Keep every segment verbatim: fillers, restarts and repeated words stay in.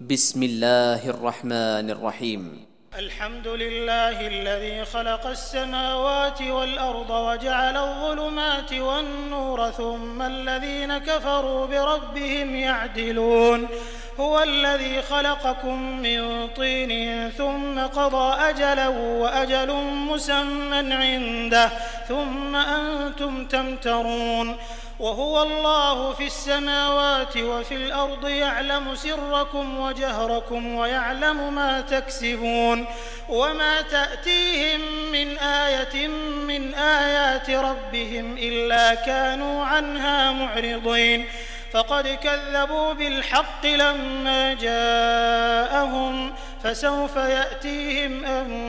بسم الله الرحمن الرحيم. الحمد لله الذي خلق السماوات والأرض وجعل الظلمات والنور ثم الذين كفروا بربهم يعدلون. هو الذي خلقكم من طين ثم قضى أجلا وأجل مسمى عنده ثم أنتم تمترون. وهو الله في السماوات وفي الأرض يعلم سركم وجهركم ويعلم ما تكسبون. وما تأتيهم من آية من آيات ربهم إلا كانوا عنها معرضين. فقد كذبوا بالحق لما جاءهم فسوف يأتيهم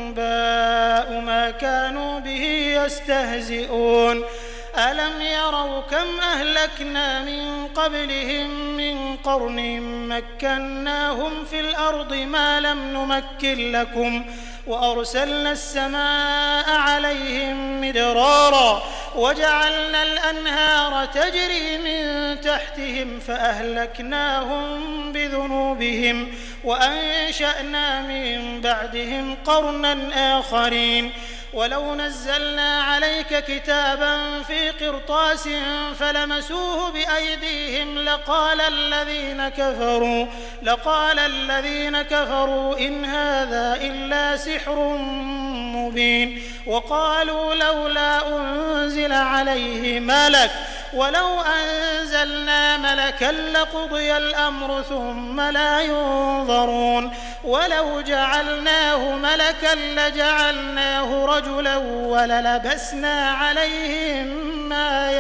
أنباء ما كانوا به يستهزئون. ألم يروا كم أهلكنا من قبلهم من قرن مكناهم في الأرض ما لم نمكن لكم وأرسلنا السماء عليهم مدرارا وجعلنا الأنهار تجري من تحتهم فأهلكناهم بذنوبهم وأنشأنا من بعدهم قرنا آخرين. ولو نزلنا عليك كتابا في قرطاس فلمسوه بأيديهم لقال الذين كفروا لقال الذين كفروا إن هذا إلا سحر مبين. وقالوا لولا أنزل عليه ملك ولو أنزلنا ملكا لقضي الأمر ثم لا ينظرون. ولو جعلناه ملكا لجعلناه رجلا وللبسنا عليهم ما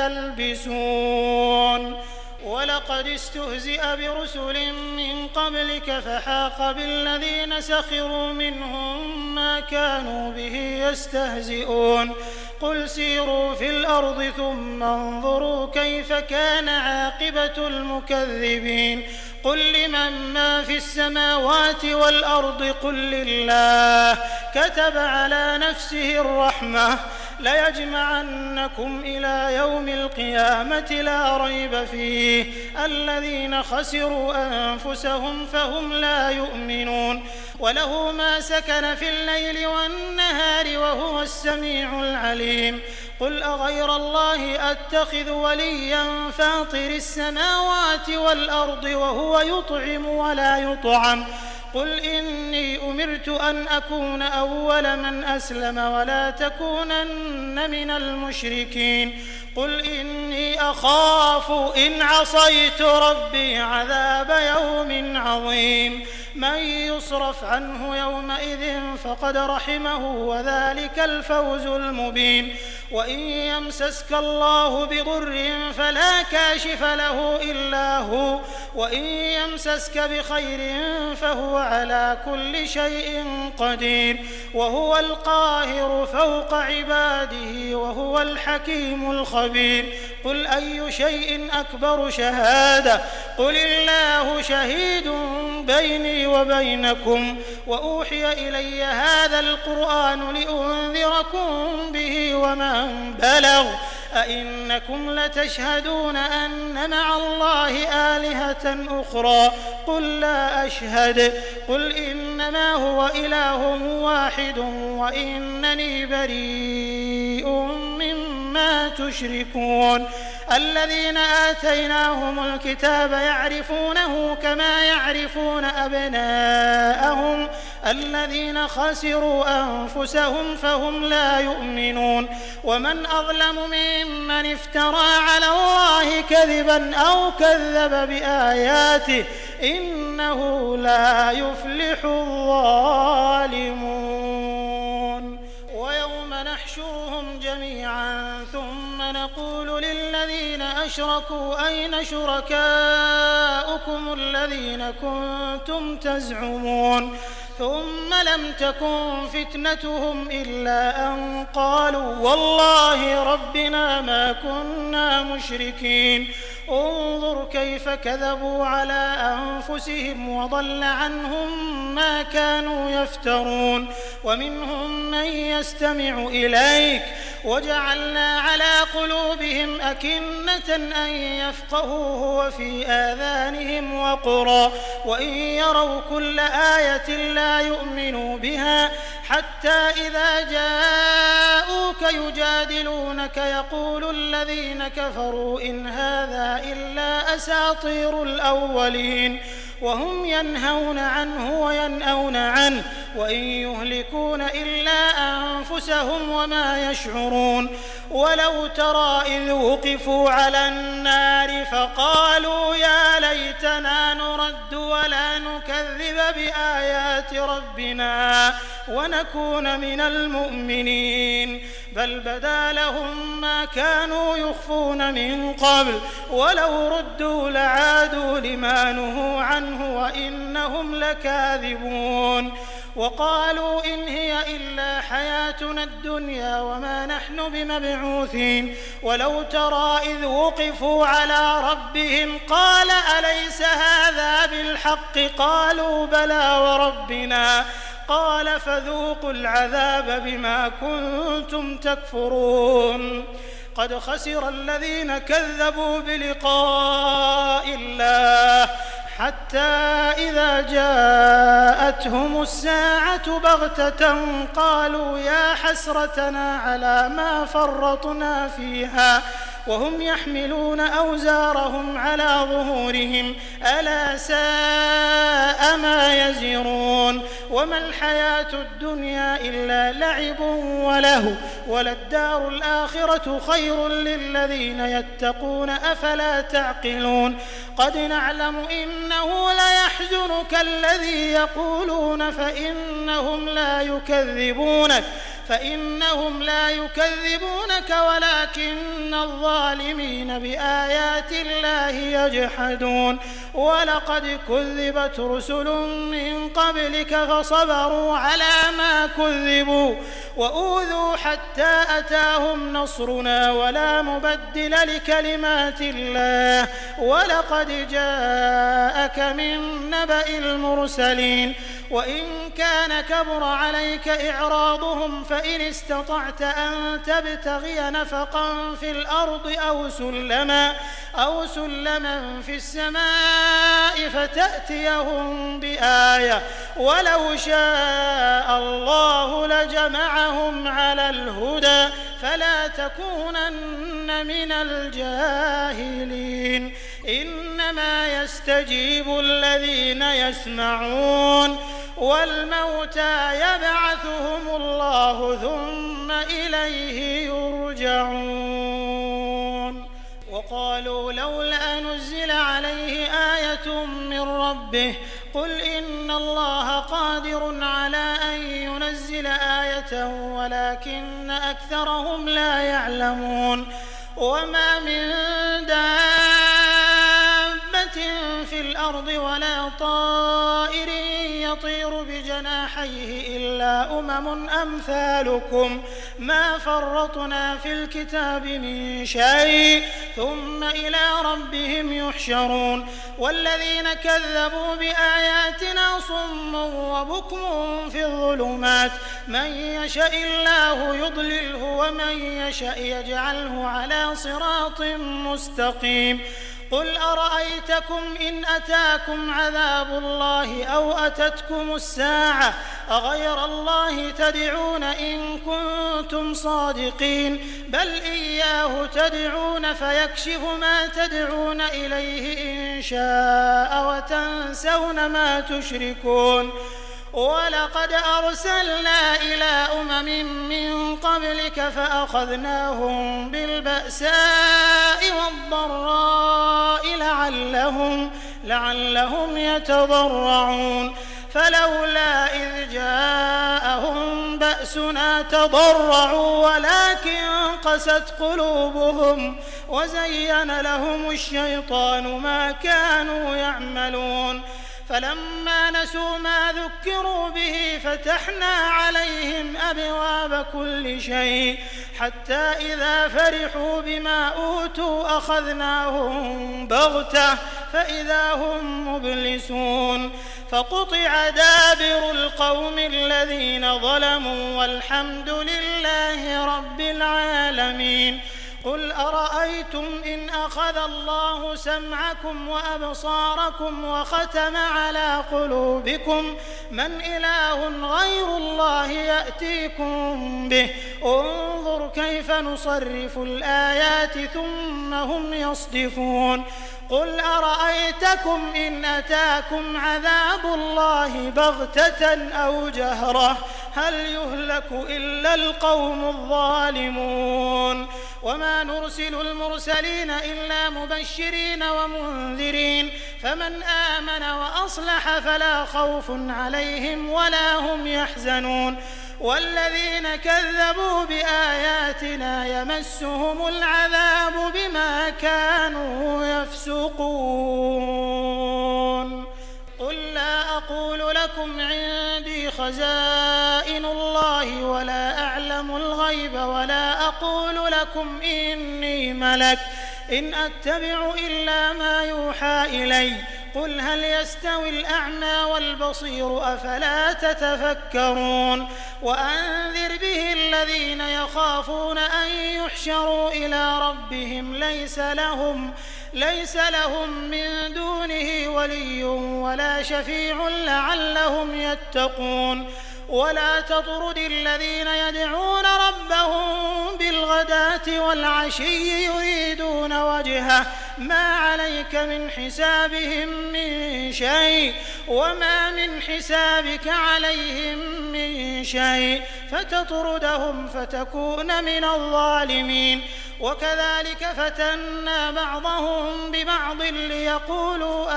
يلبسون. ولقد استهزئ برسل من قبلك فحاق بالذين سخروا منهم ما كانوا به يستهزئون. قل سيروا في الأرض ثم انظروا كيف كان عاقبة المكذبين. قل لمن ما في السماوات والأرض قل لله كتب على نفسه الرحمة ليجمعنكم إلى يوم القيامة لا ريب فيه الذين خسروا أنفسهم فهم لا يؤمنون. وله ما سكن في الليل والنهار وهو السميع العليم. قل أغير الله أتخذ وليا فاطر السماوات والأرض وهو يطعم ولا يطعم. قل إني أمرت أن أكون أول من أسلم ولا تكونن من المشركين. قل إني أخاف إن عصيت ربي عذاب يوم عظيم. من يصرف عنه يومئذ فقد رحمه وذلك الفوز المبين. وإن يمسسك الله بضر فلا كاشف له إلا هو وإن يمسسك بخير فهو على كل شيء قدير. وهو القاهر فوق عباده وهو الحكيم الخبير. قل أي شيء أكبر شهادة قل الله شهيد بيني وبينكم وأوحي إلي هذا القرآن لأنذركم به ومن بلغ أئنكم لتشهدون أن مع الله آلهة أخرى قل لا أشهد. قل إنما هو إله واحد وإنني بريء مما تشركون. الذين آتيناهم الكتاب يعرفونه كما يعرفون أبناءهم الذين خسروا أنفسهم فهم لا يؤمنون. ومن أظلم ممن افترى على الله كذبا أو كذب بآياته إنه لا يفلح الظالمون. ويوم نحشرهم جميعا ثم نقول للذين أشركوا أين شركاؤكم الذين كنتم تزعمون ثم لم تكن فتنتهم إلا أن قالوا والله ربنا ما كنا مشركين. انظر كيف كذبوا على أنفسهم وضل عنهم ما كانوا يفترون. ومنهم من يستمع إليك وجعلنا على قلوبهم أكنة أن يفقهوه وفي آذانهم وقرا وإن يروا كل آية لا يؤمنوا بها حتى إذا جاءوك يجادلونك يقول الذين كفروا إن هذا إلا أساطير الأولين وهم ينهون عنه وينأون عنه وإن يهلكون إلا أنفسهم وما يشعرون ولو ترى إذ وقفوا على النار فقالوا يا ليتنا نرد ولا نكذب بآيات ربنا ونكون من المؤمنين بل بدا لهم ما كانوا يخفون من قبل ولو ردوا لعادوا لما نهوا عنه وإنهم لكاذبون وقالوا إن هي إلا حياتنا الدنيا وما نحن بمبعوثين ولو ترى إذ وقفوا على ربهم قال أليس هذا بالحق قالوا بلى وربنا قال فذوقوا العذاب بما كنتم تكفرون قد خسر الذين كذبوا بلقاء الله حتى إذا جاءتهم الساعة بغتة قالوا يا حسرتنا على ما فرطنا فيها وهم يحملون أوزارهم على ظهورهم ألا ساء ما يزرون وما الحياة الدنيا إلا لعب وله وللدار الآخرة خير للذين يتقون أفلا تعقلون قد نعلم إنه ليحزنك الذي يقولون فإنهم لا يكذبونك فإنهم لا يكذبونك ولكن الظالمين بآيات الله يجحدون ولقد كذبت رسل من قبلك فصبروا على ما كذبوا وأوذوا حتى أتاهم نصرنا ولا مبدل لكلمات الله ولقد جاءك من نبأ المرسلين وإن كان كبر عليك إعراضهم فإن استطعت أن تبتغي نفقا في الأرض أو سلما أو سلما في السماء فتأتيهم بآية ولو شاء الله لجمعهم على الهدى فلا تكونن من الجاهلين إنما يستجيب الذين يسمعون والموتى يبعثهم الله ثم إليه يرجعون وقالوا لولا نزل عليه آية من ربه قل إن الله قادر على أن ينزل آية ولكن أكثرهم لا يعلمون وما من دابة في الأرض ولا طائر يطير بجناحيه إلا أمم أمثالكم ما فرطنا في الكتاب من شيء ثم إلى ربهم يحشرون والذين كذبوا بآياتنا صم وبكم في الظلمات من يشاء الله يضلله ومن يشاء يجعله على صراط مستقيم قل أرأيتكم إن أتاكم عذاب الله أو أتتكم الساعة أغير الله تدعون إن كنتم صادقين بل إياه تدعون فيكشف ما تدعون إليه إن شاء وتنسون ما تشركون ولقد أرسلنا إلى أمم من قبلك فأخذناهم بالبأساء والضراء لعلهم, لعلهم يتضرعون فلولا إذ جاءهم بأسنا تضرعوا ولكن قست قلوبهم وزين لهم الشيطان ما كانوا يعملون فلما نسوا ما ذكروا به فتحنا عليهم أبواب كل شيء حتى إذا فرحوا بما أوتوا أخذناهم بغتة فإذا هم مبلسون فقطع دابر القوم الذين ظلموا والحمد لله رب العالمين. قل أرأيتم إن أخذ الله سمعكم وأبصاركم وختم على قلوبكم من إله غير الله يأتيكم به انظر كيف نصرف الآيات ثم هم يصدفون. قل أرأيتكم إن أتاكم عذاب الله بغتة أو جهرة هل يهلك إلا القوم الظالمون. وما نرسل المرسلين إلا مبشرين ومنذرين فمن آمن وأصلح فلا خوف عليهم ولا هم يحزنون. والذين كذبوا بآياتنا يمسهم العذاب بما كانوا يفسقون. قل لا أقول لكم عندي خزائن الله ولا أعلم الغيب ولا أقول لكم إني ملك إن أتبع إلا ما يوحى إلي. قل هل يستوي الأعمى والبصير أفلا تتفكرون. وأنذر به الذين يخافون أن يحشروا إلى ربهم ليس لهم ليس لهم من دونه ولي ولا شفيع لعلهم يتقون. ولا تطرد الذين يدعون ربهم بالغداة والعشي يريدون وجهه ما عليك من حسابهم من شيء وما من حسابك عليهم من شيء فتطردهم فتكون من الظالمين. وكذلك فتنا بعضهم ببعض ليقولوا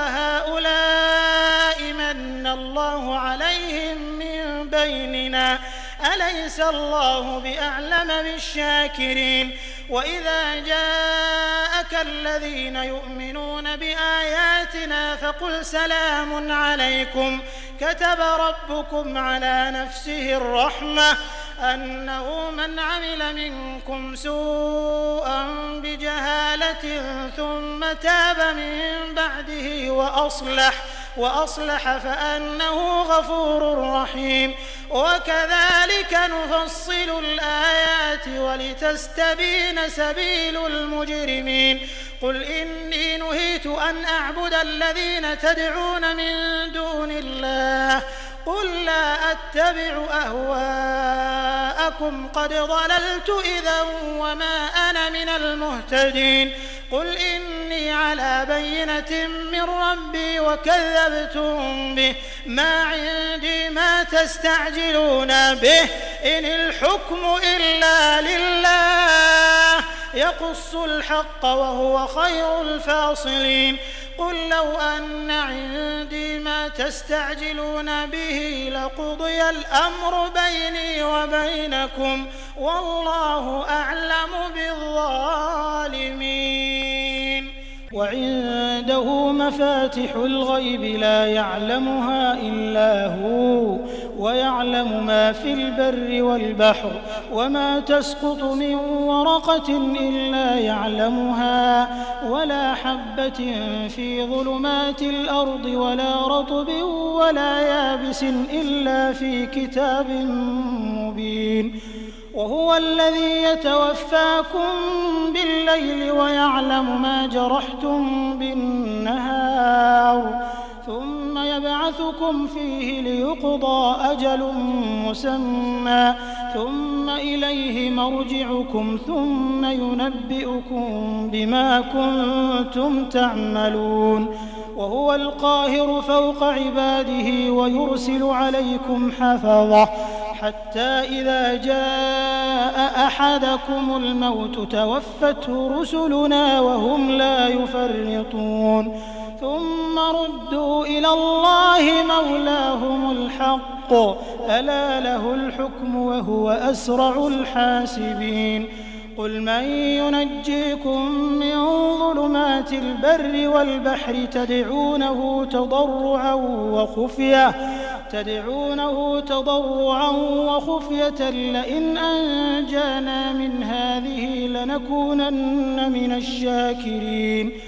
أهؤلاء من الله عليهم من بيننا أليس الله بأعلم بالشاكرين. وإذا جاءك الذين يؤمنون بآياتنا فقل سلام عليكم كتب ربكم على نفسه الرحمة أنه من عمل منكم سوءا بجهالة ثم تاب من بعده وأصلح وأصلح فأنه غفور رحيم. وكذلك نفصل الآيات ولتستبين سبيل المجرمين. قل إني نهيت أن أعبد الذين تدعون من دون الله قل لا أتبع أهواءكم قد ضللت إذا وما أنا من المهتدين. قل إني على بينة من ربي وكذبتم به ما عندي ما تستعجلون به إن الحكم إلا لله يقص الحق وهو خير الفاصلين. قل لو أن عندي ما تستعجلون به لقضي الأمر بيني وبينكم والله أعلم بالظالمين. وعنده مفاتح الغيب لا يعلمها إلا هو ويعلم ما في البر والبحر وما تسقط من ورقة إلا يعلمها ولا حبة في ظلمات الأرض ولا رطب ولا يابس إلا في كتاب مبين. وهو الذي يتوفاكم بالليل ويعلم ما جرحتم بالنهار ثم يبعثكم فيه ليقضى أجل مسمى ثم إليه مرجعكم ثم ينبئكم بما كنتم تعملون. وهو القاهر فوق عباده ويرسل عليكم حفظة حتى إذا جاء أحدكم الموت توفته رسلنا وهم لا يفرطون ثم ردوا إلى الله مولاهم الحق ألا له الحكم وهو أسرع الحاسبين. قل من ينجيكم من ظلمات البر والبحر تدعونه تضرعا وخفية تدعونه تضرعا وخفية لئن أنجانا من هذه لنكونن من الشاكرين.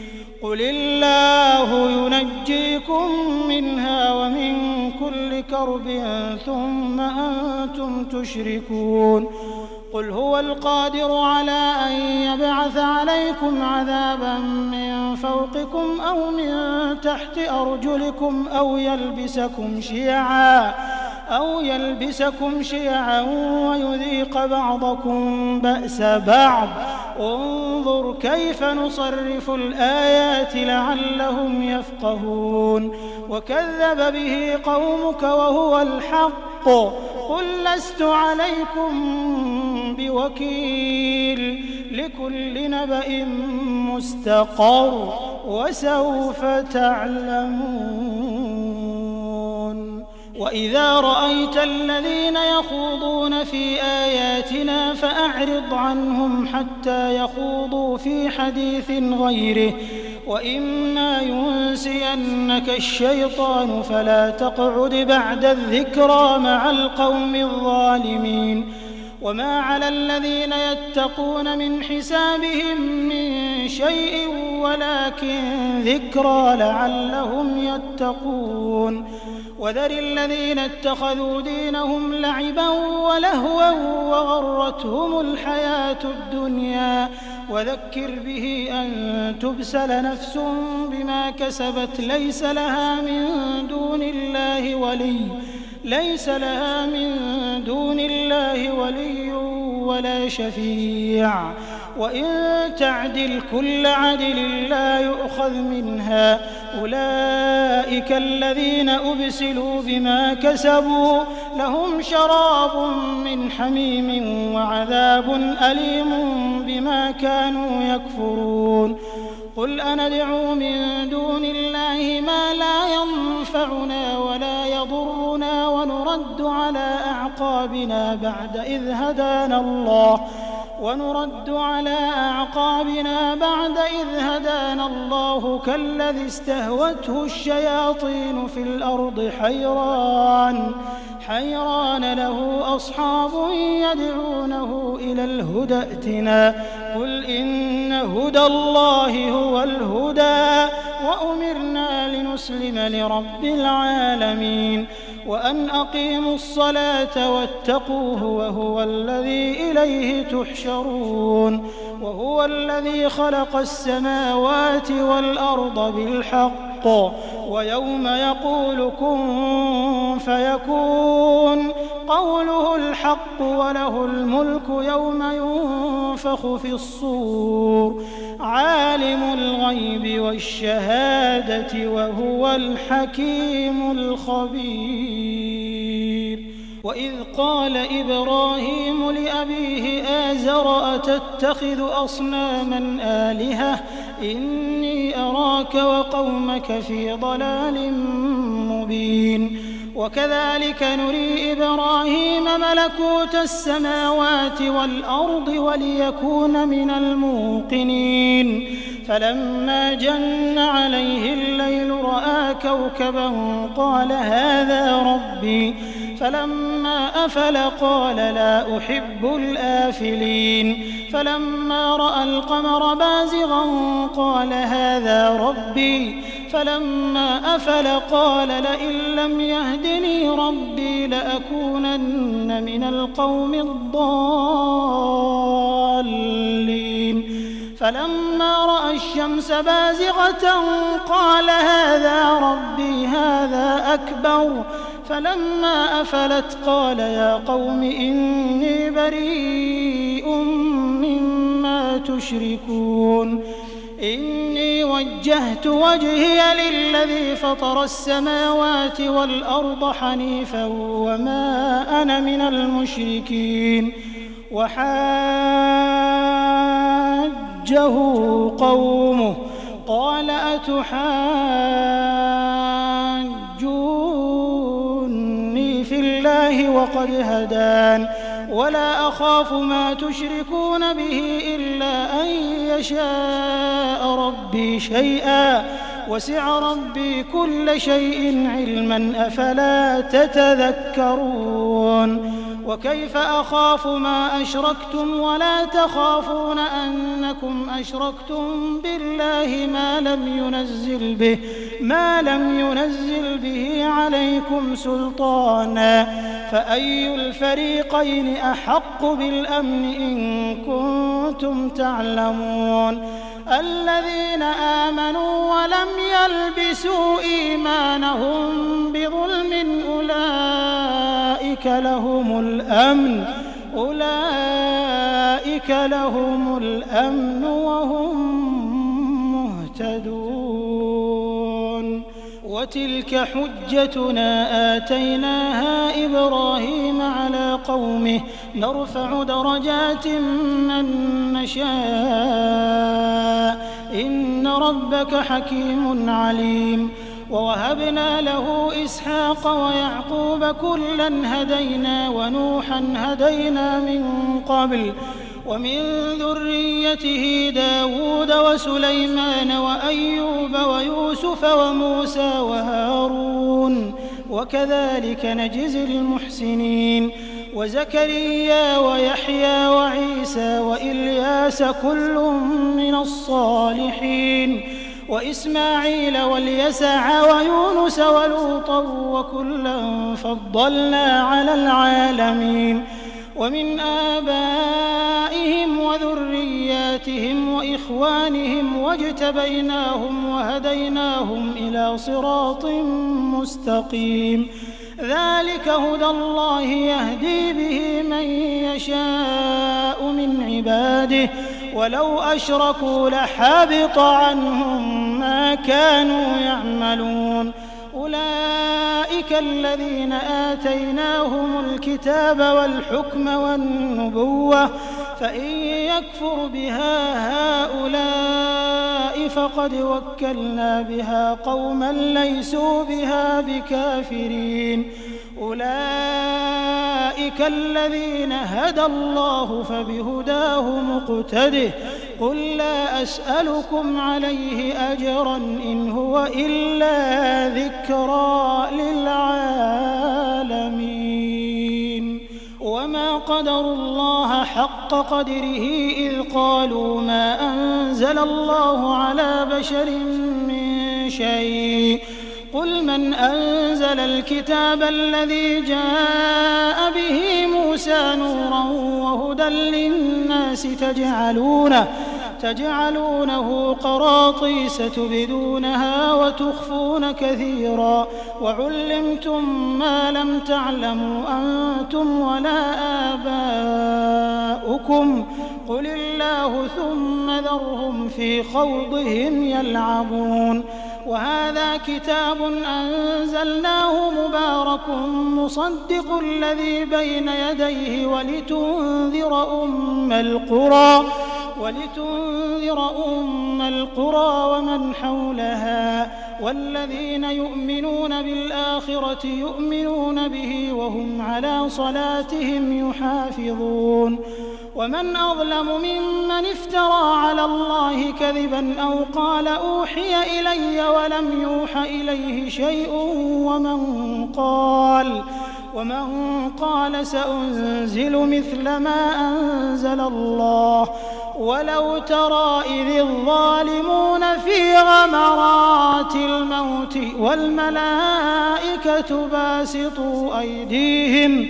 قل الله ينجيكم منها ومن كل كرب ثم أنتم تشركون قل هو القادر على أن يبعث عليكم عذابا من فوقكم أو من تحت أرجلكم أو يلبسكم شيعا أو يلبسكم شيعا ويذيق بعضكم بأس بعض انظر كيف نصرف الآيات لعلهم يفقهون وكذب به قومك وهو الحق قل لست عليكم بوكيل لكل نبأ مستقر وسوف تعلمون وإذا رأيت الذين يخوضون في آياتنا فأعرض عنهم حتى يخوضوا في حديث غيره وإما ينسينك الشيطان فلا تقعد بعد الذكرى مع القوم الظالمين وما على الذين يتقون من حسابهم من شيء ولكن ذكرى لعلهم يتقون وذر الذين اتخذوا دينهم لعبا ولهوا وغرتهم الحياة الدنيا وذكر به أن تبسل نفس بما كسبت ليس لها من دون الله ولي ليس لها من دون الله ولي ولا شفيع وإن تعدل كل عدل لا يؤخذ منها أولئك الذين أبسلوا بما كسبوا لهم شراب من حميم وعذاب أليم بما كانوا يكفرون قل أندعو من دون الله ما لا ينفعنا ولا يضرنا ونرد على أعقابنا بعد إذ هدانا الله ونرد على أعقابنا بعد إذ هدانا الله كالذي استهوته الشياطين في الأرض حيران حيران له أصحاب يدعونه إلى الهدى ائتنا قل إن هدى الله هو الهدى وأمرنا لنسلم لرب العالمين وأن أقيموا الصلاة واتقوه وهو الذي إليه تحشرون وهو الذي خلق السماوات والأرض بالحق ويوم يقول كن فيكون قوله الحق وله الملك يوم ينفخ في الصور عالم الغيب والشهادة وهو الحكيم الخبير وإذ قال إبراهيم لأبيه آزر أتتخذ أصناما آلهة إني أراك وقومك في ضلال مبين وكذلك نري إبراهيم ملكوت السماوات والأرض وليكون من الموقنين فلما جن عليه الليل رأى كوكبا قال هذا ربي فلما أفل قال لا أحب الآفلين فلما رأى القمر بازغا قال هذا ربي فلما أفل قال لئن لم يهدني ربي لأكونن من القوم الضالين فلما رأى الشمس بازغة قال هذا ربي هذا أكبر فلما أفلت قال يا قوم إني بريء مما تشركون إني وجهت وجهي للذي فطر السماوات والأرض حنيفا وما أنا من المشركين وحاجه قومه قال أتحاجوني في الله وقد هدان ولا أخاف ما تشركون به إلا أن يشاء ربي شيئا وسع ربي كل شيء علما أفلا تتذكرون وكيف أخاف ما أشركتم ولا تخافون أنكم أشركتم بالله ما لم ينزل به ما لم ينزل به عليكم سلطانا فأي الفريقين أحق بالأمن إن كنتم تعلمون الذين آمنوا ولم يلبسوا إيمانهم بظلم أولئك لهم الأمن أولئك لهم الأمن وهم مهتدون وتلك حجتنا آتيناها إبراهيم على قومه نرفع درجات من نشاء إن ربك حكيم عليم ووهبنا له إسحاق ويعقوب كلا هدينا ونوحا هدينا من قبل ومن ذريته داود وسليمان وأيوب ويوسف وموسى وهارون وكذلك نجزي المحسنين وزكريا ويحيى وعيسى وإلياس كل من الصالحين وإسماعيل واليسع ويونس ولوطا وكلا فضلنا على العالمين ومن آبائهم وذرياتهم وإخوانهم واجتبيناهم وهديناهم إلى صراط مستقيم ذلك هدى الله يهدي به من يشاء من عباده ولو أشركوا لحبط عنهم ما كانوا يعملون أولئك الذين آتيناهم الكتاب والحكم والنبوة فإن يكفر بها هؤلاء فقد وكلنا بها قوما ليسوا بها بكافرين أولئك الذين هدى الله فبهداه مقتده قل لا أسألكم عليه أجرا إن هو إلا ذكرى للعالمين وما قدروا الله حق قدره إذ قالوا ما أنزل الله على بشر من شيء قل من أنزل الكتاب الذي جاء به موسى نورا وهدى للناس تجعلونه تجعلونه قراطيس تبدونها وتخفون كثيرا وعلمتم ما لم تعلموا أنتم ولا آباؤكم قل الله ثم ذرهم في خوضهم يلعبون وهذا كتاب أنزلناه مبارك مصدق الذي بين يديه ولتنذر أم القرى ولتنذر أم القرى ومن حولها والذين يؤمنون بالآخرة يؤمنون به وهم على صلاتهم يحافظون ومن أظلم ممن افترى على الله كذبا أو قال أوحي إلي ولم يوح إليه شيء ومن قال ومن قال سأنزل مثل ما أنزل الله ولو ترى إذ الظالمون في غمرات الموت والملائكة باسطوا أيديهم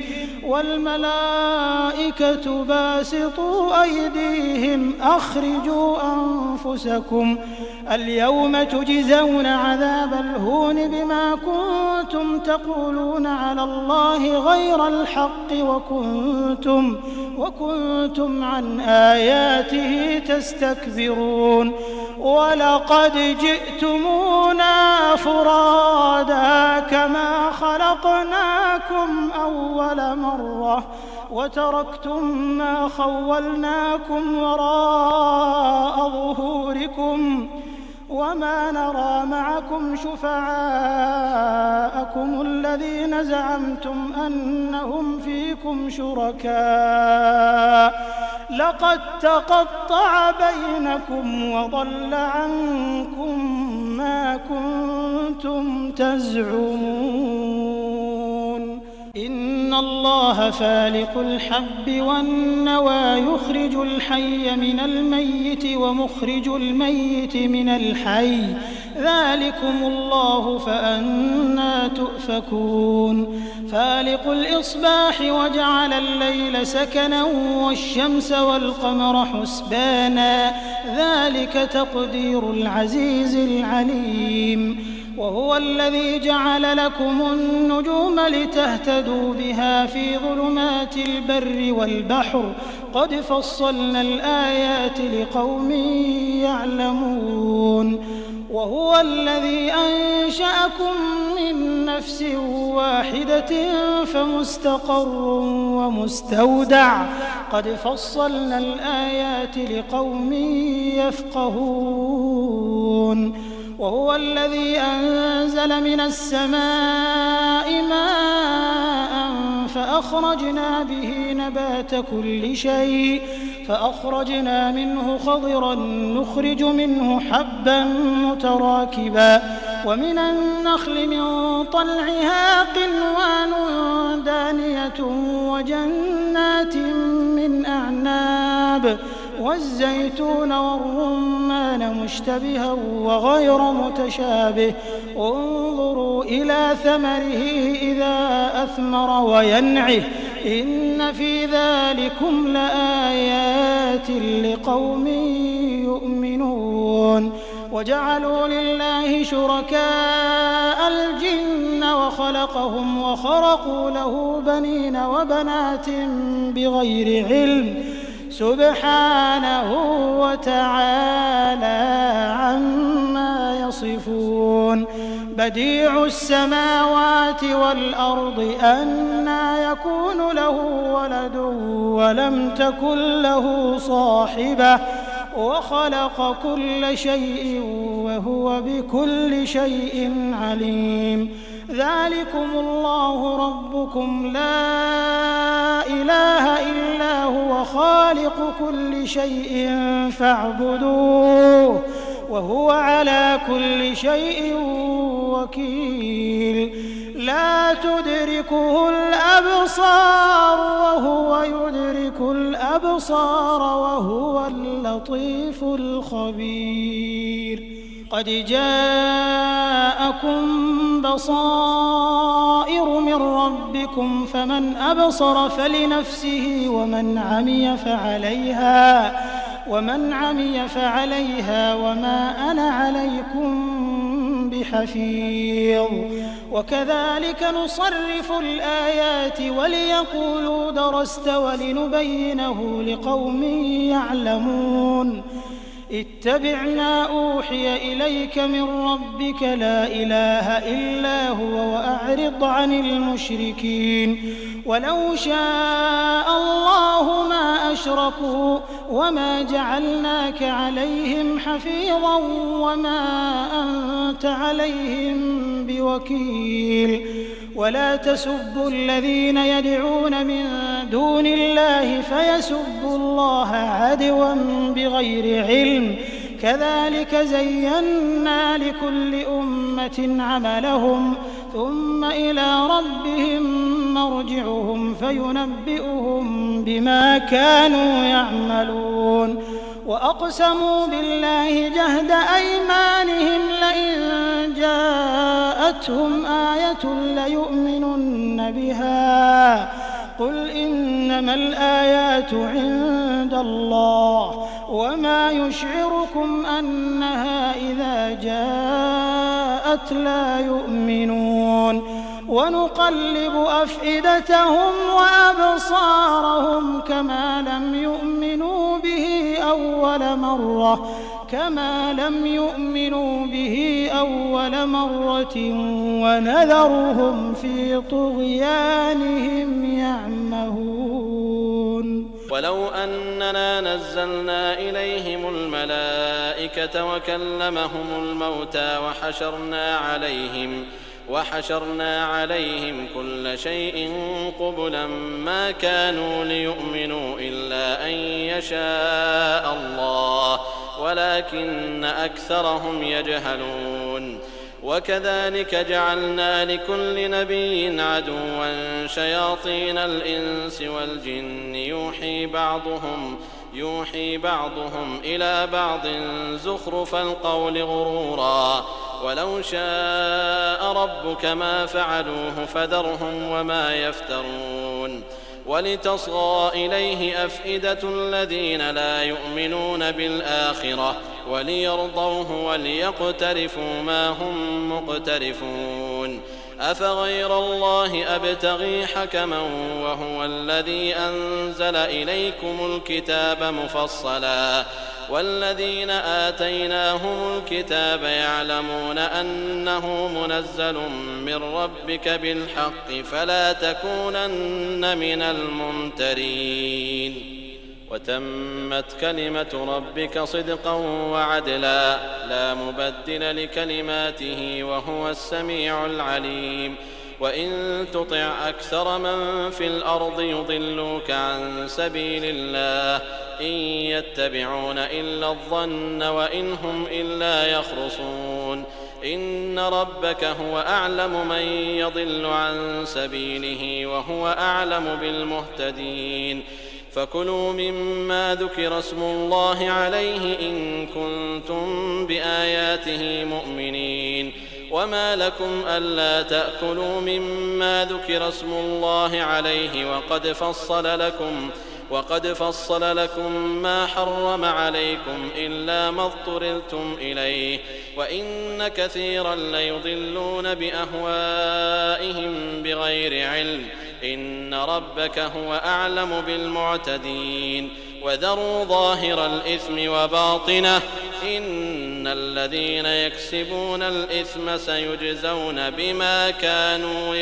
والملائكة باسطوا أيديهم أخرجوا أنفسكم اليوم تجزون عذاب الهون بما كنتم تقولون على الله غير الحق وكنتم وكنتم عن آياته تستكبرون ولقد جئتمونا فرادا كما خلقناكم أول مرة وتركتم ما خولناكم وراء ظهوركم وما نرى معكم شفعاءكم الذين زعمتم أنهم فيكم شركاء لقد تقطع بينكم وضل عنكم ما كنتم تزعمون إن إن الله فالق الحب والنوى يخرج الحي من الميت ومخرج الميت من الحي ذلكم الله فأنى تؤفكون فالق الإصباح وجعل الليل سكنا والشمس والقمر حسبانا ذلك تقدير العزيز العليم وهو الذي جعل لكم النجوم لتهتدوا بها في ظلمات البر والبحر قد فصلنا الآيات لقوم يعلمون وهو الذي أنشأكم من نفس واحدة فمستقر ومستودع قد فصلنا الآيات لقوم يفقهون وهو الذي أنزل من السماء ماء فأخرجنا به نبات كل شيء فأخرجنا منه خضرا نخرج منه حبا متراكبا ومن النخل من طلعها قنوان دانية وجنات من أعناب والزيتون والرمان مشتبها وغير متشابه انظروا إلى ثمره إذا أثمر وينعه إن في ذلكم لآيات لقوم يؤمنون وجعلوا لله شركاء الجن وخلقهم وخرقوا له بنين وبنات بغير علم سبحانه وتعالى عما يصفون بديع السماوات والأرض أنى يكون له ولد ولم تكن له صاحبة وخلق كل شيء وهو بكل شيء عليم ذلكم الله ربكم لا إله إلا هو خالق كل شيء فاعبدوه وهو على كل شيء وكيل لا تدركه الأبصار وهو يدرك الأبصار وهو اللطيف الخبير قد جاءكم بصائر من ربكم فمن أبصر فلنفسه ومن عمي فعليها ومن عمي فعليها وما أنا عليكم بحفيظ وكذلك نصرف الآيات وليقولوا درست ولنبينه لقوم يعلمون اتبع ما أوحي إليك من ربك لا إله إلا هو وأعرض عن المشركين ولو شاء الله ما أشركوا وما جعلناك عليهم حفيظا وما أنت عليهم بوكيل ولا تسبوا الذين يدعون من دون الله فيسبوا الله عدوا بغير علم كذلك زينا لكل أمة عملهم ثم إلى ربهم مرجعهم فينبئهم بما كانوا يعملون وأقسموا بالله جهد أيمانهم لئن جاءتهم آية ليؤمنن بها قل إنما الآيات عند الله وما يشعركم أنها إذا جاءت لا يؤمنون ونقلب أفئدتهم وأبصارهم كما لم يؤمنوا به أول مرة كما لم يؤمنوا به أول مرة ونذرهم في طغيانهم يعمهون ولو أننا نزلنا إليهم الملائكة وكلمهم الموتى وحشرنا عليهم وحشرنا عليهم كل شيء قبلا ما كانوا ليؤمنوا إلا أن يشاء الله ولكن أكثرهم يجهلون وكذلك جعلنا لكل نبي عدوا شياطين الإنس والجن يوحي بعضهم يوحي بعضهم إلى بعض زخرف القول غرورا ولو شاء ربك ما فعلوه فذرهم وما يفترون ولتصغى إليه أفئدة الذين لا يؤمنون بالآخرة وليرضوه وليقترفوا ما هم مقترفون أفغير الله أبتغي حكما وهو الذي أنزل إليكم الكتاب مفصلا والذين آتيناهم الكتاب يعلمون أنه منزل من ربك بالحق فلا تكونن من الممترين وتمت كلمة ربك صدقا وعدلا لا مبدل لكلماته وهو السميع العليم وإن تطع أكثر من في الأرض يضلوك عن سبيل الله إن يتبعون إلا الظن وإن هم إلا يخرصون إن ربك هو أعلم من يضل عن سبيله وهو أعلم بالمهتدين فكلوا مما ذكر اسم الله عليه إن كنتم بآياته مؤمنين وما لكم ألا تأكلوا مما ذكر اسم الله عليه وقد فصل لكم وقد فصل لكم ما حرم عليكم إلا ما اضطررتم إليه وإن كثيرا ليضلون بأهوائهم بغير علم إن ربك هو أعلم بالمعتدين وذروا ظاهر الإثم وباطنه إن الذين يكسبون الإثم سيجزون بما كانوا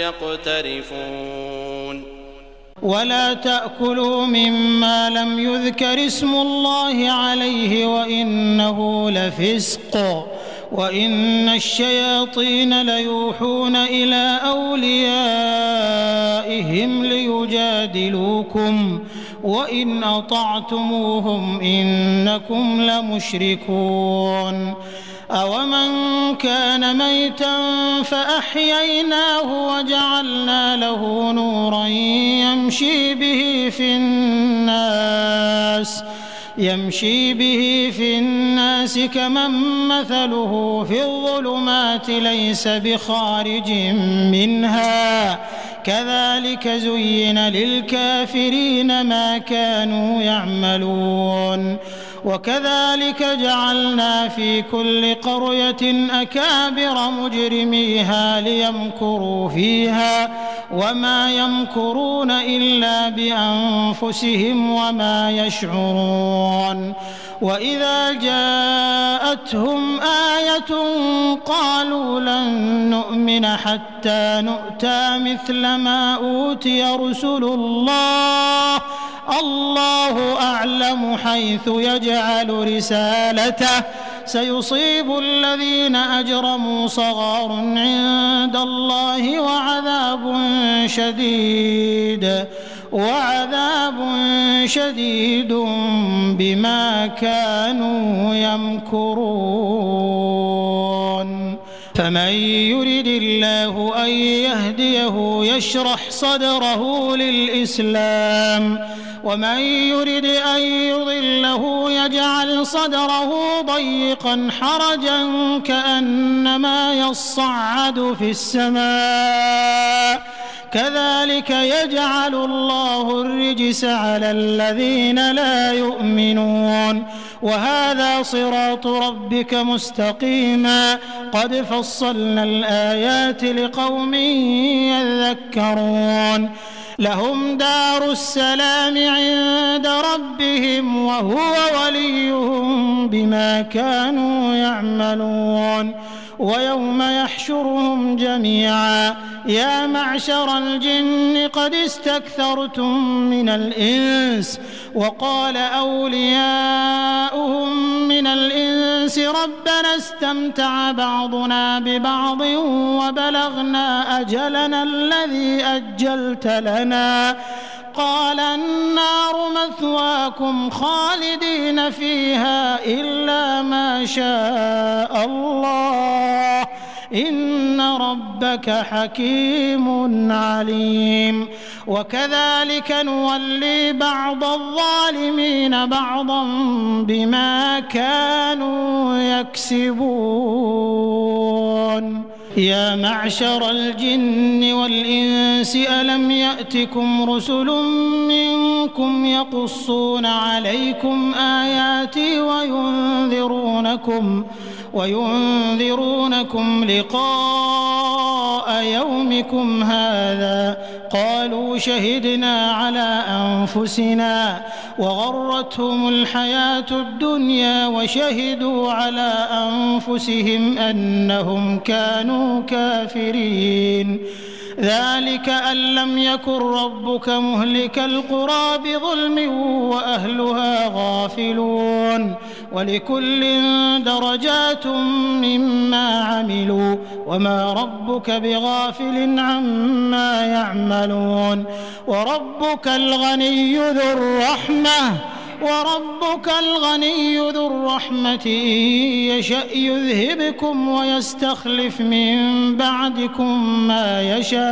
يقترفون ولا تأكلوا مما لم يذكر اسم الله عليه وإنه لفسق وإن الشياطين ليوحون إلى أوليائهم ليجادلوكم وإن أطعتموهم إنكم لمشركون أومن كان ميتا فأحييناه وجعلنا له نورا يمشي به في الناس يمشي به في الناس كمن مثله في الظلمات ليس بخارج منها كذلك زين للكافرين ما كانوا يعملون وكذلك جعلنا في كل قرية أكابر مجرميها ليمكروا فيها وما يمكرون إلا بأنفسهم وما يشعرون وإذا جاءتهم آية قالوا لن نؤمن حتى نؤتى مثل ما أوتي رسل الله الله أعلم حيث يجعل رسالته سيصيب الذين أجرموا صغار عند الله وعذاب شديد وعذاب شديد بما كانوا يمكرون فمن يرد الله أن يهديه يشرح صدره للإسلام ومن يرد أن يضله يجعل صدره ضيقا حرجا كأنما يصعد في السماء كذلك يجعل الله الرجس على الذين لا يؤمنون وهذا صراط ربك مستقيما قد فصلنا الآيات لقوم يذكرون لهم دار السلام عند ربهم وهو وليهم بما كانوا يعملون ويوم يحشرهم جميعا يا معشر الجن قد استكثرتم من الإنس وقال أولياؤهم من الإنس ربنا استمتع بعضنا ببعض وبلغنا أجلنا الذي أجلت لنا قال النار مثواكم خالدين فيها إلا ما شاء الله إن ربك حكيم عليم وكذلك نولي بعض الظالمين بعضا بما كانوا يكسبون يا معشر الجن والإنس ألم يأتكم رسل منكم يقصون عليكم آياتي وينذرونكم وينذرونكم لقاء يومكم هذا قالوا شهدنا على أنفسنا وغرتهم الحياة الدنيا وشهدوا على أنفسهم أنهم كانوا كافرين ذلك أن لم يكن ربك مهلك القرى بظلم وأهلها غافلون ولكل درجات مما عملوا وما ربك بغافل عما يعملون وربك الغني ذو الرحمة وربك الغني ذو الرحمة إن يشأ يذهبكم ويستخلف من بعدكم ما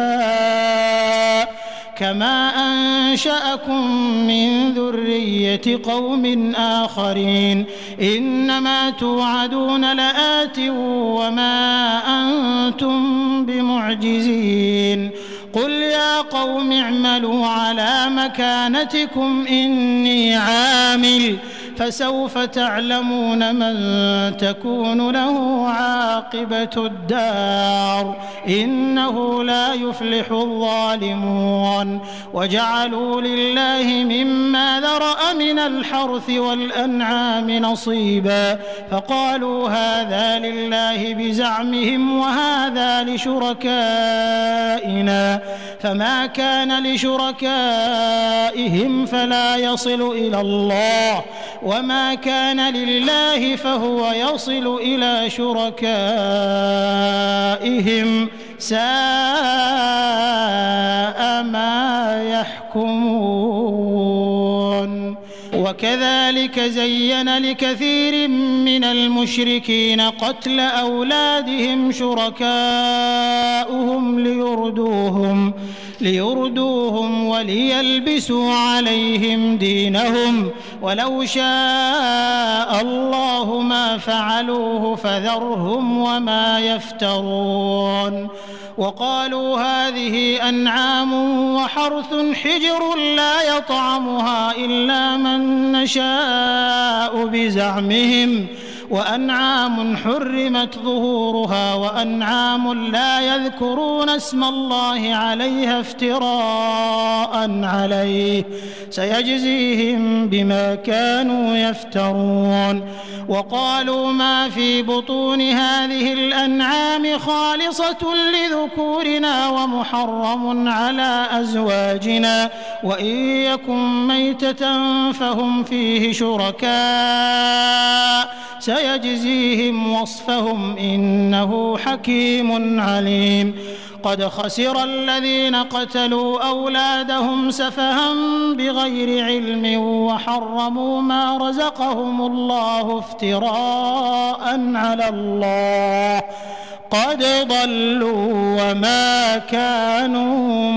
يشاء كما أنشأكم من ذرية قوم آخرين إنما توعدون لآت وما أنتم بمعجزين قل يا قوم اعملوا على مكانتكم إني عامل فسوف تعلمون من تكون له عاقبة الدار إنه لا يفلح الظالمون وجعلوا لله مما ذرأ من الحرث والأنعام نصيبا فقالوا هذا لله بزعمهم وهذا لشركائنا فما كان لشركائهم فلا يصل إلى الله وما كان لله فهو يصل إلى شركائهم ساء ما يحكمون وكذلك زين لكثير من المشركين قتل أولادهم شركاؤهم ليردوهم ليردوهم وليلبسوا عليهم دينهم ولو شاء الله ما فعلوه فذرهم وما يفترون وقالوا هذه أنعام وحرث حجر لا يطعمها إلا من نشاء بزعمهم وأنعام حرمت ظهورها وأنعام لا يذكرون اسم الله عليها افتراء عليه سيجزيهم بما كانوا يفترون وقالوا ما في بطون هذه الأنعام خالصة لذكورنا ومحرم على أزواجنا وإن يكن ميتة فهم فيه شركاء سيجزيهم وصفهم إنه حكيم عليم قد خسر الذين قتلوا أولادهم سفها بغير علم وحرموا ما رزقهم الله افتراء على الله قد ضلوا وما كانوا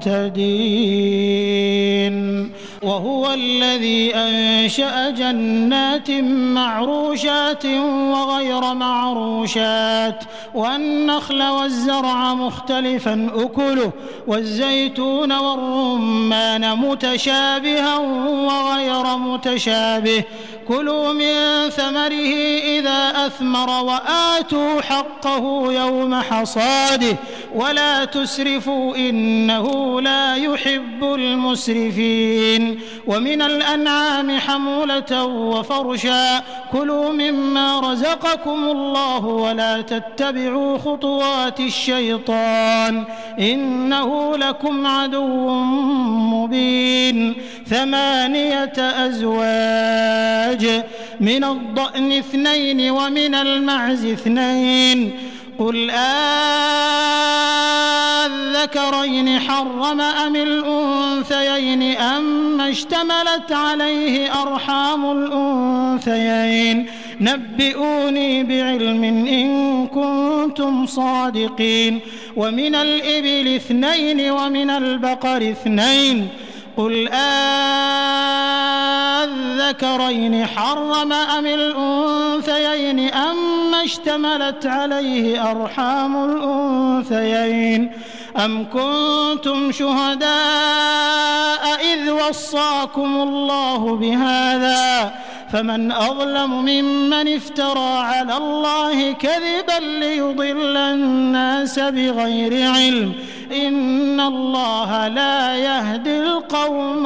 مهتدين وهو الذي أنشأ جنات معروشات وغير معروشات والنخل والزرع مختلفا أكله والزيتون والرمان متشابها وغير متشابه كلوا من ثمره إذا أثمر وآتوا حقه يوم حصاده ولا تسرفوا إنه لا يحب المسرفين ومن الأنعام حمولة وفرشا كلوا مما رزقكم الله ولا تتبعوا خطوات الشيطان إنه لكم عدو مبين ثمانية أزواج من الضأن اثنين ومن المعز اثنين قل أذكرين حرم أم الأنثيين أم اشتملت عليه أرحام الأنثيين نبئوني بعلم إن كنتم صادقين ومن الإبل اثنين ومن البقر اثنين قل أذكرين حرم أم الأنثيين أما اشتملت عليه أرحام الأنثيين أم كنتم شهداء إذ وصاكم الله بهذا فمن أظلم ممن افترى على الله كذبا ليضل الناس بغير علم إن الله لا يهدي القوم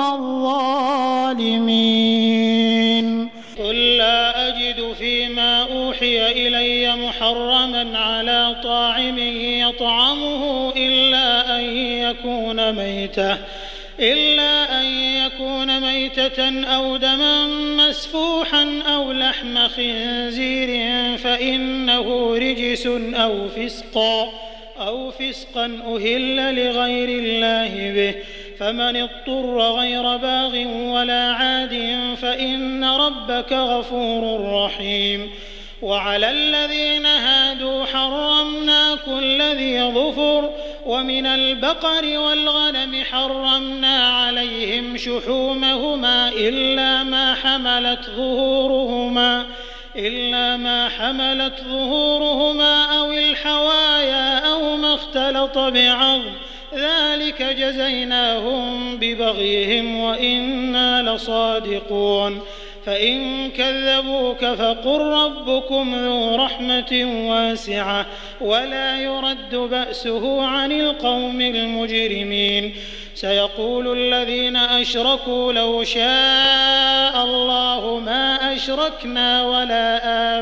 الظالمين قل لا أجد فيما أوحي إلي محرما على طاعم يطعمه إلا أن يكون ميتة إلا أن يكون ميتة أو دما مسفوحا أو لحم خنزير فإنه رجس أو فسقا أو فسقا أهل لغير الله به فمن اضطر غير باغ ولا عاد فإن ربك غفور رحيم وعلى الذين هادوا حرمنا كل ذي ظفر ومن البقر والغنم حرمنا عليهم شحومهما إلا ما حملت ظهورهما إلا ما حملت ظهورهما أو الحوايا أو ما اختلط بعظم ذلك جزيناهم ببغيهم وإنا لصادقون فإن كذبوك فقل ربكم ذو رحمة واسعة ولا يرد بأسه عن القوم المجرمين سيقول الذين أشركوا لو شاء الله ما أشركنا ولا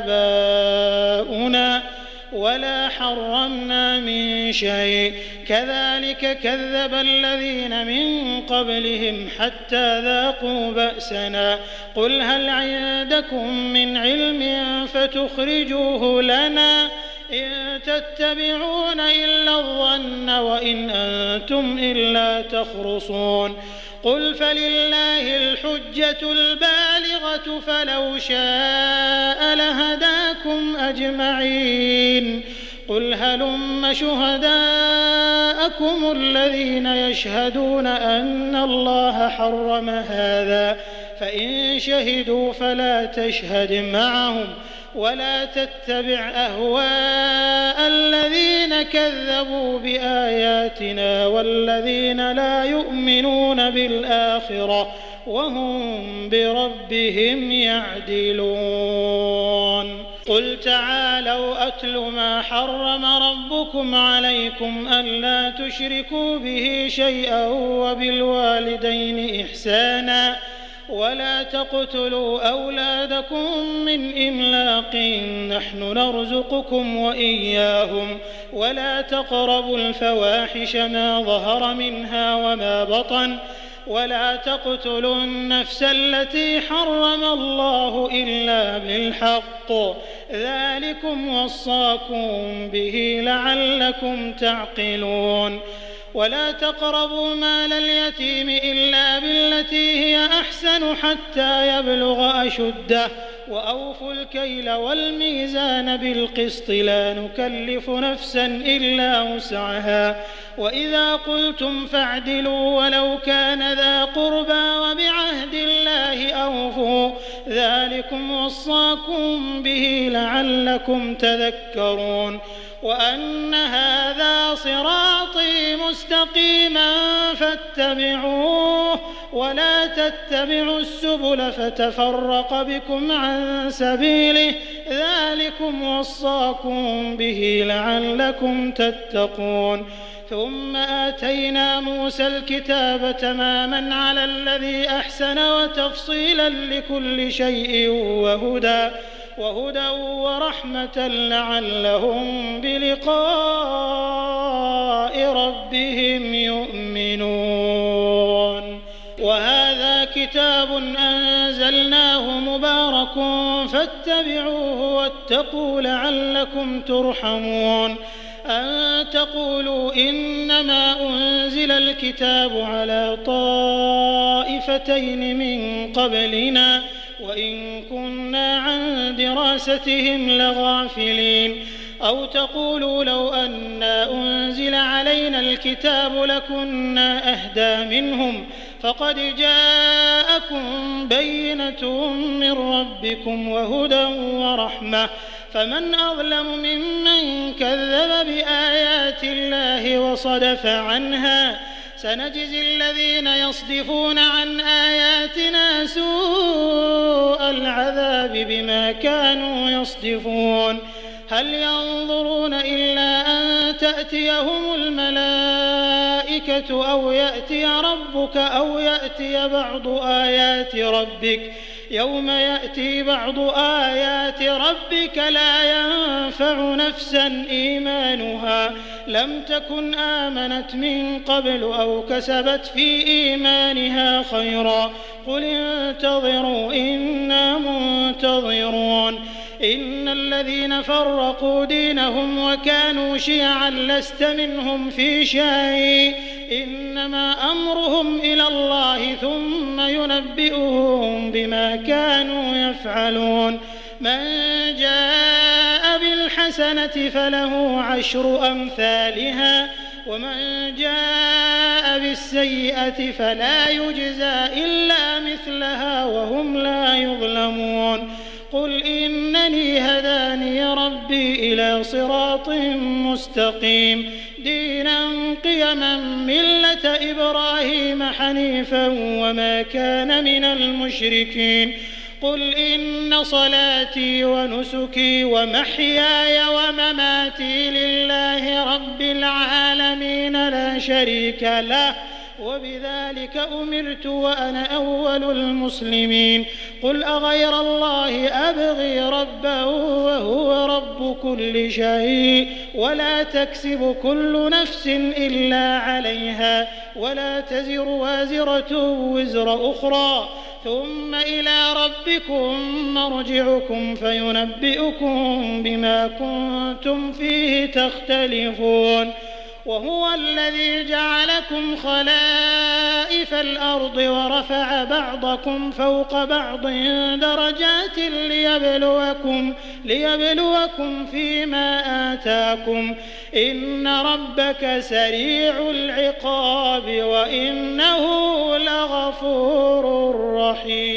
آباؤنا ولا حرمنا من شيء كذلك كذب الذين من قبلهم حتى ذاقوا بأسنا قل هل عندكم من علم فتخرجوه لنا إن تتبعون إلا الظن وإن أنتم إلا تخرصون قل فلله الحجة البالغة فلو شاء لهداكم أجمعين قل هلم شهداءكم الذين يشهدون أن الله حرم هذا فإن شهدوا فلا تشهد معهم ولا تتبع أهواء الذين كذبوا بآياتنا والذين لا يؤمنون بالآخرة وهم بربهم يعدلون قل تعالوا أتل ما حرم ربكم عليكم ألا تشركوا به شيئا وبالوالدين إحسانا ولا تقتلوا أولادكم من إملاق نحن نرزقكم وإياهم ولا تقربوا الفواحش ما ظهر منها وما بطن ولا تقتلوا النفس التي حرم الله إلا بالحق ذلكم وصاكم به لعلكم تعقلون ولا تقربوا مال اليتيم إلا بالتي هي أحسن حتى يبلغ أشده وأوفوا الكيل والميزان بالقسط لا نكلف نفسا إلا وسعها وإذا قلتم فاعدلوا ولو كان ذا قربى وبعهد الله أوفوا ذلكم وصاكم به لعلكم تذكرون وأن هذا صراطي مستقيما فاتبعوه ولا تتبعوا السبل فتفرق بكم عن سبيله ذلكم وصاكم به لعلكم تتقون ثم آتينا موسى الكتاب تماما على الذي أحسن وتفصيلا لكل شيء وهدى وهدى ورحمة لعلهم بلقاء ربهم يؤمنون وهذا كتاب أنزلناه مبارك فاتبعوه واتقوا لعلكم ترحمون أن تقولوا إنما أنزل الكتاب على طائفتين من قبلنا وإن كنا عن دراستهم لغافلين أو تقولوا لو أنا أنزل علينا الكتاب لكنا أهدى منهم فقد جاءكم بينة من ربكم وهدى ورحمة فمن أظلم ممن كذب بآيات الله وصدف عنها سنجزي الذين يصدفون عن آياتنا سوء العذاب بما كانوا يصدفون هل ينظرون إلا أن تأتيهم الملائكة أو يأتي ربك أو يأتي بعض آيات ربك يوم يأتي بعض آيات ربك لا ينفع نفسا إيمانها لم تكن آمنت من قبل أو كسبت في إيمانها خيرا قل انتظروا إنا منتظرون إن الذين فرقوا دينهم وكانوا شيعا لست منهم في شيء إنما أمرهم إلى الله ثم ينبئهم بما كانوا يفعلون من جاء بالحسنة فله عشر أمثالها ومن جاء بالسيئة فلا يجزى إلا مثلها وهم لا يظلمون قل إنني هداني ربي إلى صراط مستقيم دينا قيما ملة إبراهيم حنيفا وما كان من المشركين قل إن صلاتي ونسكي ومحياي ومماتي لله رب العالمين لا شريك له وبذلك أمرت وأنا أول المسلمين قل أغير الله أبغي ربا وهو رب كل شيء ولا تكسب كل نفس إلا عليها ولا تزر وازرة وزر أخرى ثم إلى ربكم مرجعكم فينبئكم بما كنتم فيه تختلفون وهو الذي جعلكم خلائف الأرض ورفع بعضكم فوق بعض درجات ليبلوكم, ليبلوكم فيما آتاكم إن ربك سريع العقاب وإنه لغفور رحيم.